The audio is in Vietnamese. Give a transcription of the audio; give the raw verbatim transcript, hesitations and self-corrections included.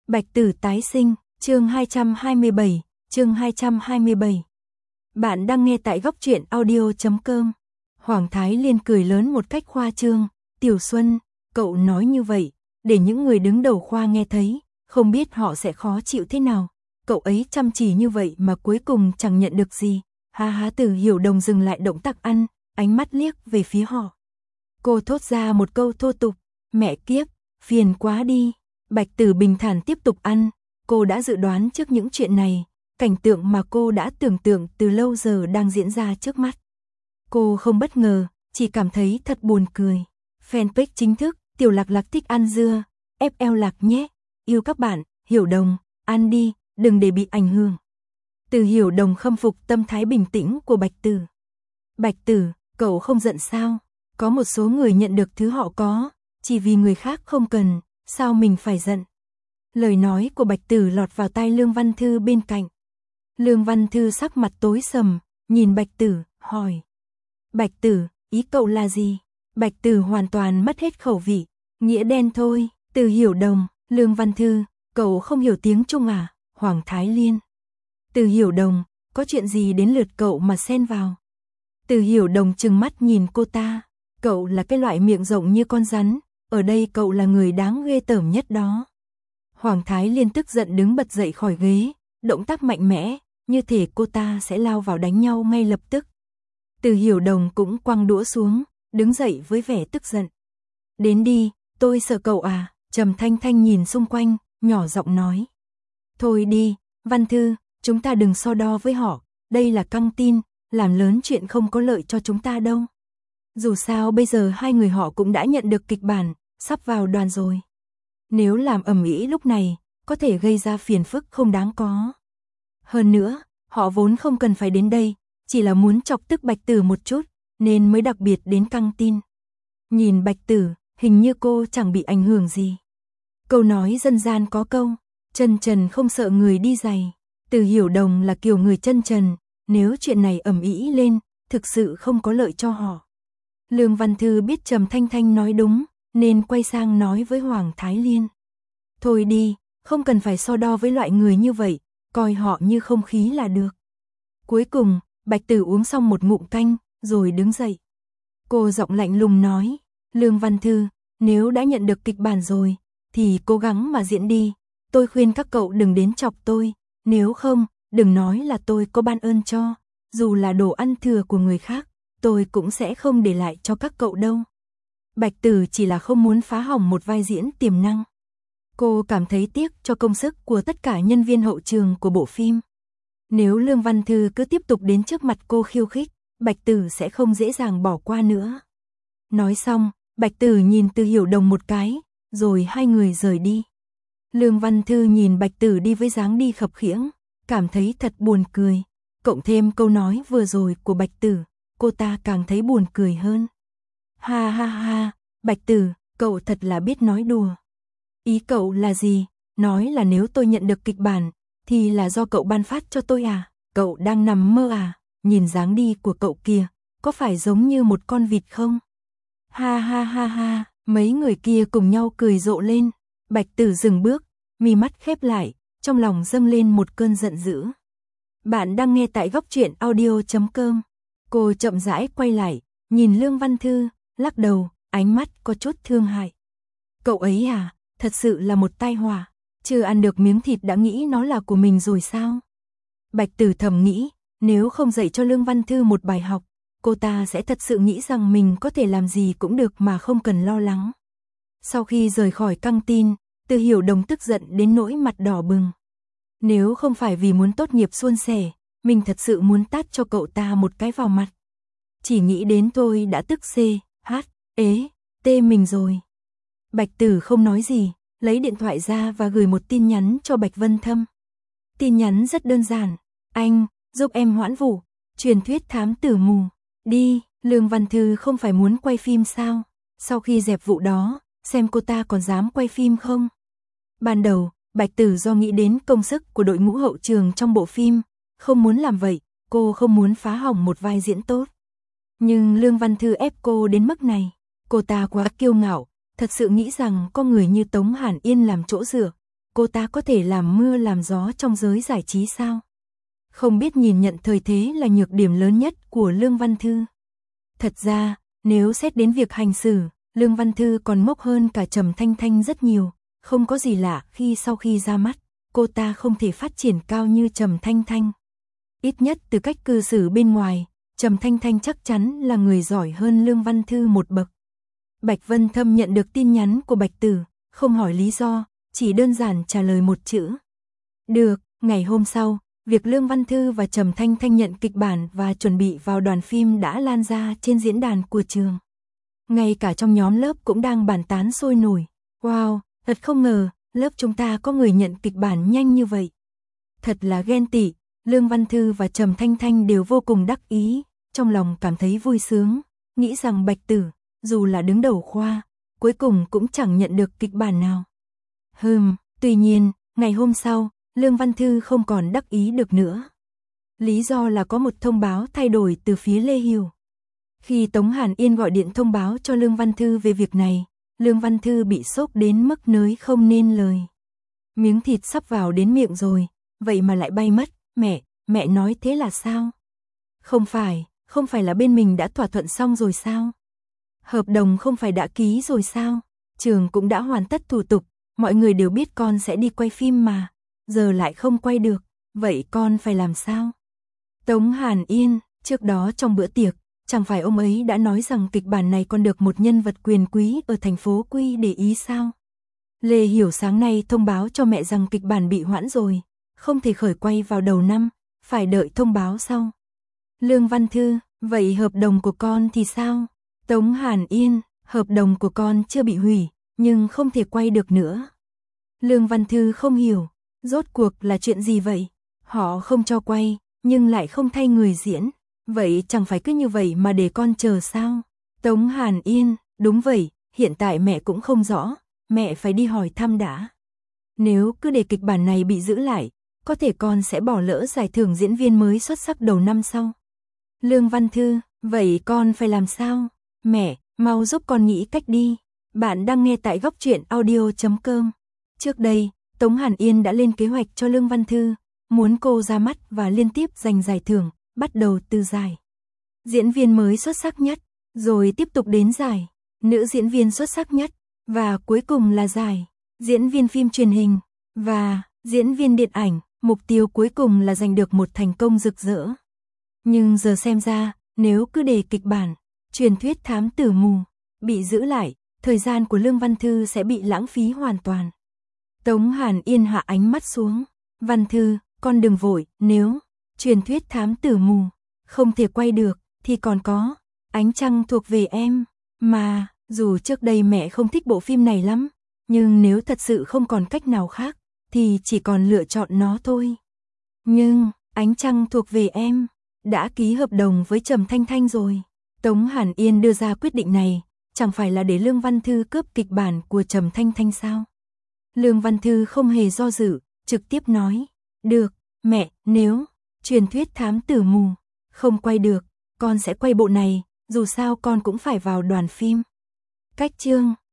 Bạch Tử tái sinh, chương hai trăm hai mươi bảy, chương hai trăm hai mươi bảy. Bạn đang nghe tại góc truyện audio chấm com. Hoàng Thái Liên cười lớn một cách khoa trương, "Tiểu Xuân, cậu nói như vậy, để những người đứng đầu khoa nghe thấy, không biết họ sẽ khó chịu thế nào. Cậu ấy chăm chỉ như vậy mà cuối cùng chẳng nhận được gì." Ha ha. Từ Hiểu Đồng dừng lại động tác ăn, ánh mắt liếc về phía họ. Cô thốt ra một câu thô tục, "Mẹ kiếp, phiền quá đi." Bạch Tử bình thản tiếp tục ăn, cô đã dự đoán trước những chuyện này, cảnh tượng mà cô đã tưởng tượng từ lâu giờ đang diễn ra trước mắt. Cô không bất ngờ, chỉ cảm thấy thật buồn cười. Fanpage chính thức, Tiểu Lạc Lạc thích ăn dưa, ép lờ Lạc nhé, yêu các bạn, Hiểu Đồng, ăn đi, đừng để bị ảnh hưởng. Từ Hiểu Đồng khâm phục tâm thái bình tĩnh của Bạch Tử. "Bạch Tử, cậu không giận sao? Có một số người nhận được thứ họ có, chỉ vì người khác không cần, sao mình phải giận?" Lời nói của Bạch Tử lọt vào tai Lương Văn Thư bên cạnh. Lương Văn Thư sắc mặt tối sầm, nhìn Bạch Tử, hỏi: "Bạch Tử, ý cậu là gì?" Bạch Tử hoàn toàn mất hết khẩu vị, "Nghĩa đen thôi." Từ Hiểu Đồng, Lương Văn Thư, "Cậu không hiểu tiếng Trung à?" Hoàng Thái Liên. Từ Hiểu Đồng, "Có chuyện gì đến lượt cậu mà xen vào?" Từ Hiểu Đồng trừng mắt nhìn cô ta, "Cậu là cái loại miệng rộng như con rắn, ở đây cậu là người đáng ghê tởm nhất đó." Hoàng Thái Liên tức giận đứng bật dậy khỏi ghế, động tác mạnh mẽ, như thể cô ta sẽ lao vào đánh nhau ngay lập tức. Từ Hiểu Đồng cũng quăng đũa xuống, đứng dậy với vẻ tức giận. "Đến đi, tôi sợ cậu à?" Trầm Thanh Thanh nhìn xung quanh, nhỏ giọng nói. "Thôi đi, Văn Thư, chúng ta đừng so đo với họ, đây là căng tin, làm lớn chuyện không có lợi cho chúng ta đâu. Dù sao bây giờ hai người họ cũng đã nhận được kịch bản, sắp vào đoàn rồi. Nếu làm ầm ĩ lúc này, có thể gây ra phiền phức không đáng có. Hơn nữa, họ vốn không cần phải đến đây, chỉ là muốn chọc tức Bạch Tử một chút, nên mới đặc biệt đến căng tin." Nhìn Bạch Tử, hình như cô chẳng bị ảnh hưởng gì. Câu nói dân gian có câu, chân trần không sợ người đi giày. Từ Hiểu Đồng là kiểu người chân trần, nếu chuyện này ầm ĩ lên, thực sự không có lợi cho họ. Lương Văn Thư biết Trầm Thanh Thanh nói đúng, nên quay sang nói với Hoàng Thái Liên. "Thôi đi, không cần phải so đo với loại người như vậy, coi họ như không khí là được." Cuối cùng, Bạch Tử uống xong một ngụm canh, rồi đứng dậy. Cô giọng lạnh lùng nói, "Lương Văn Thư, nếu đã nhận được kịch bản rồi, thì cố gắng mà diễn đi. Tôi khuyên các cậu đừng đến chọc tôi, nếu không, đừng nói là tôi có ban ơn cho. Dù là đồ ăn thừa của người khác, tôi cũng sẽ không để lại cho các cậu đâu." Bạch Tử chỉ là không muốn phá hỏng một vai diễn tiềm năng. Cô cảm thấy tiếc cho công sức của tất cả nhân viên hậu trường của bộ phim. Nếu Lương Văn Thư cứ tiếp tục đến trước mặt cô khiêu khích, Bạch Tử sẽ không dễ dàng bỏ qua nữa. Nói xong, Bạch Tử nhìn Từ Hiểu Đồng một cái, rồi hai người rời đi. Lương Văn Thư nhìn Bạch Tử đi với dáng đi khập khiễng, cảm thấy thật buồn cười. Cộng thêm câu nói vừa rồi của Bạch Tử, cô ta càng thấy buồn cười hơn. "Ha ha ha, Bạch Tử, cậu thật là biết nói đùa. Ý cậu là gì? Nói là nếu tôi nhận được kịch bản, thì là do cậu ban phát cho tôi à? Cậu đang nằm mơ à? Nhìn dáng đi của cậu kìa, có phải giống như một con vịt không?" Ha ha ha ha, mấy người kia cùng nhau cười rộ lên. Bạch Tử dừng bước, mi mắt khép lại, trong lòng dâng lên một cơn giận dữ. Bạn đang nghe tại góc truyện audio chấm com. Cô chậm rãi quay lại, nhìn Lương Văn Thư, lắc đầu, ánh mắt có chút thương hại. "Cậu ấy à, thật sự là một tai họa, chưa ăn được miếng thịt đã nghĩ nó là của mình rồi sao?" Bạch Tử thầm nghĩ, nếu không dạy cho Lương Văn Thư một bài học, cô ta sẽ thật sự nghĩ rằng mình có thể làm gì cũng được mà không cần lo lắng. Sau khi rời khỏi căng tin, Từ Hiểu Đồng tức giận đến nỗi mặt đỏ bừng. Nếu không phải vì muốn tốt nghiệp suôn sẻ, mình thật sự muốn tát cho cậu ta một cái vào mặt. Chỉ nghĩ đến thôi đã tức xê, hát, ế, tê mình rồi. Bạch Tử không nói gì, lấy điện thoại ra và gửi một tin nhắn cho Bạch Vân Thâm. Tin nhắn rất đơn giản, "Anh, giúp em hoãn vụ, truyền thuyết thám tử mù. Đi." Lương Văn Thư không phải muốn quay phim sao? Sau khi dẹp vụ đó, xem cô ta còn dám quay phim không? Ban đầu, Bạch Tử do nghĩ đến công sức của đội ngũ hậu trường trong bộ phim, không muốn làm vậy, cô không muốn phá hỏng một vai diễn tốt. Nhưng Lương Văn Thư ép cô đến mức này, cô ta quá kiêu ngạo, thật sự nghĩ rằng có người như Tống Hàn Yên làm chỗ dựa, cô ta có thể làm mưa làm gió trong giới giải trí sao? Không biết nhìn nhận thời thế là nhược điểm lớn nhất của Lương Văn Thư. Thật ra, nếu xét đến việc hành xử, Lương Văn Thư còn ngốc hơn cả Trầm Thanh Thanh rất nhiều, không có gì lạ khi sau khi ra mắt, cô ta không thể phát triển cao như Trầm Thanh Thanh. Ít nhất từ cách cư xử bên ngoài, Trầm Thanh Thanh chắc chắn là người giỏi hơn Lương Văn Thư một bậc. Bạch Vân Thâm nhận được tin nhắn của Bạch Tử, không hỏi lý do, chỉ đơn giản trả lời một chữ. Được, ngày hôm sau, việc Lương Văn Thư và Trầm Thanh Thanh nhận kịch bản và chuẩn bị vào đoàn phim đã lan ra trên diễn đàn của trường. Ngay cả trong nhóm lớp cũng đang bàn tán sôi nổi. Wow, thật không ngờ, lớp chúng ta có người nhận kịch bản nhanh như vậy. Thật là ghen tị, Lương Văn Thư và Trầm Thanh Thanh đều vô cùng đắc ý, trong lòng cảm thấy vui sướng, nghĩ rằng Bạch Tử, dù là đứng đầu khoa, cuối cùng cũng chẳng nhận được kịch bản nào. Hừm, tuy nhiên, ngày hôm sau, Lương Văn Thư không còn đắc ý được nữa. Lý do là có một thông báo thay đổi từ phía Lê Hiểu. Khi Tống Hàn Yên gọi điện thông báo cho Lương Văn Thư về việc này, Lương Văn Thư bị sốc đến mức nói không nên lời. Miếng thịt sắp vào đến miệng rồi, vậy mà lại bay mất, mẹ, mẹ nói thế là sao? Không phải, không phải là bên mình đã thỏa thuận xong rồi sao? Hợp đồng không phải đã ký rồi sao? Trường cũng đã hoàn tất thủ tục, mọi người đều biết con sẽ đi quay phim mà, giờ lại không quay được, vậy con phải làm sao? Tống Hàn Yên, trước đó trong bữa tiệc, chẳng phải ông ấy đã nói rằng kịch bản này còn được một nhân vật quyền quý ở thành phố Quy để ý sao? Lê Hiểu sáng nay thông báo cho mẹ rằng kịch bản bị hoãn rồi, không thể khởi quay vào đầu năm, phải đợi thông báo sau. Lương Văn Thư, vậy hợp đồng của con thì sao? Tống Hàn Yên, hợp đồng của con chưa bị hủy, nhưng không thể quay được nữa. Lương Văn Thư không hiểu, rốt cuộc là chuyện gì vậy? Họ không cho quay, nhưng lại không thay người diễn, vậy chẳng phải cứ như vậy mà để con chờ sao? Tống Hàn Yên, đúng vậy, hiện tại mẹ cũng không rõ, mẹ phải đi hỏi thăm đã. Nếu cứ để kịch bản này bị giữ lại, có thể con sẽ bỏ lỡ giải thưởng diễn viên mới xuất sắc đầu năm sau. Lương Văn Thư, vậy con phải làm sao? Mẹ, mau giúp con nghĩ cách đi. Bạn đang nghe tại góc truyện audio chấm com. Trước đây, Tống Hàn Yên đã lên kế hoạch cho Lương Văn Thư, muốn cô ra mắt và liên tiếp giành giải thưởng, bắt đầu từ giải diễn viên mới xuất sắc nhất, rồi tiếp tục đến giải nữ diễn viên xuất sắc nhất, và cuối cùng là giải diễn viên phim truyền hình và diễn viên điện ảnh, mục tiêu cuối cùng là giành được một thành công rực rỡ. Nhưng giờ xem ra, nếu cứ để kịch bản truyền thuyết thám tử mù bị giữ lại, thời gian của Lương Văn Thư sẽ bị lãng phí hoàn toàn. Tống Hàn Yên hạ ánh mắt xuống. Văn Thư, con đừng vội, nếu truyền thuyết thám tử mù không thể quay được, thì còn có Ánh Trăng Thuộc Về Em. Mà, dù trước đây mẹ không thích bộ phim này lắm, nhưng nếu thật sự không còn cách nào khác, thì chỉ còn lựa chọn nó thôi. Nhưng, Ánh Trăng Thuộc Về Em đã ký hợp đồng với Trầm Thanh Thanh rồi. Tống Hàn Yên đưa ra quyết định này, chẳng phải là để Lương Văn Thư cướp kịch bản của Trầm Thanh Thanh sao? Lương Văn Thư không hề do dự, trực tiếp nói, được, mẹ, nếu truyền thuyết thám tử mù không quay được, con sẽ quay bộ này, dù sao con cũng phải vào đoàn phim. Cách chương